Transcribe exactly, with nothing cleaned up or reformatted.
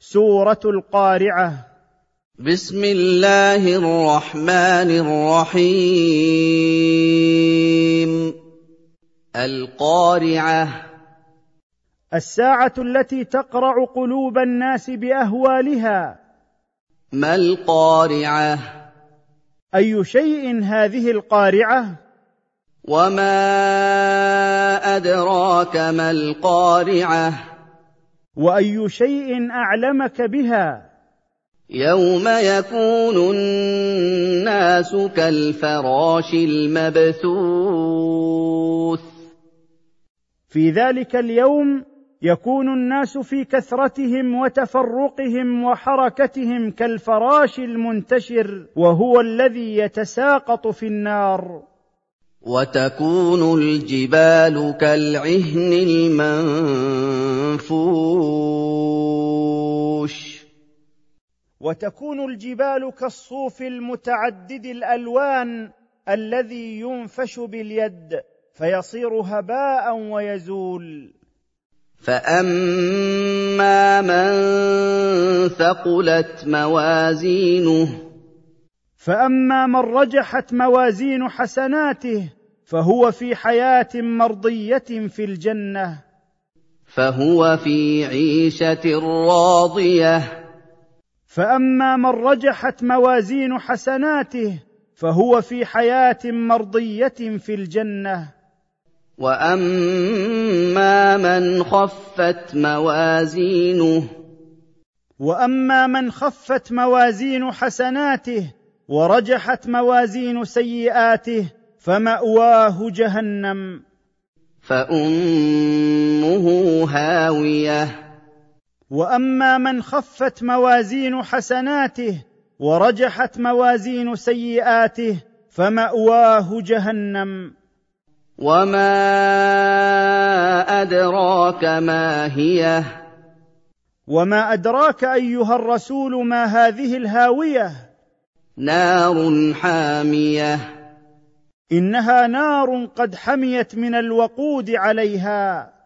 سورة القارعة. بسم الله الرحمن الرحيم. القارعة. الساعة التي تقرع قلوب الناس بأهوالها. ما القارعة؟ أي شيء هذه القارعة؟ وما أدراك ما القارعة؟ وأي شيء أعلمك بها؟ يوم يكون الناس كالفراش المبثوث. في ذلك اليوم يكون الناس في كثرتهم وتفرقهم وحركتهم كالفراش المنتشر، وهو الذي يتساقط في النار. وتكون الجبال كالعهن المنفوش. وتكون الجبال كالصوف المتعدد الألوان الذي ينفش باليد فيصير هباء ويزول. فأما من ثقلت موازينه. فأما من رجحت موازين حسناته فهو في حياة مرضية في الجنة. فهو في عيشة راضية. فأما من رجحت موازين حسناته فهو في حياة مرضية في الجنة. وأما من خفت موازينه. وأما من خفت موازين حسناته ورجحت موازين سيئاته فمأواه جهنم. فأمه هاوية. وأما من خفت موازين حسناته ورجحت موازين سيئاته فمأواه جهنم. وما أدراك ما هي. وما أدراك أيها الرسول ما هذه الهاوية؟ نار حامية. إنها نار قد حميت من الوقود عليها.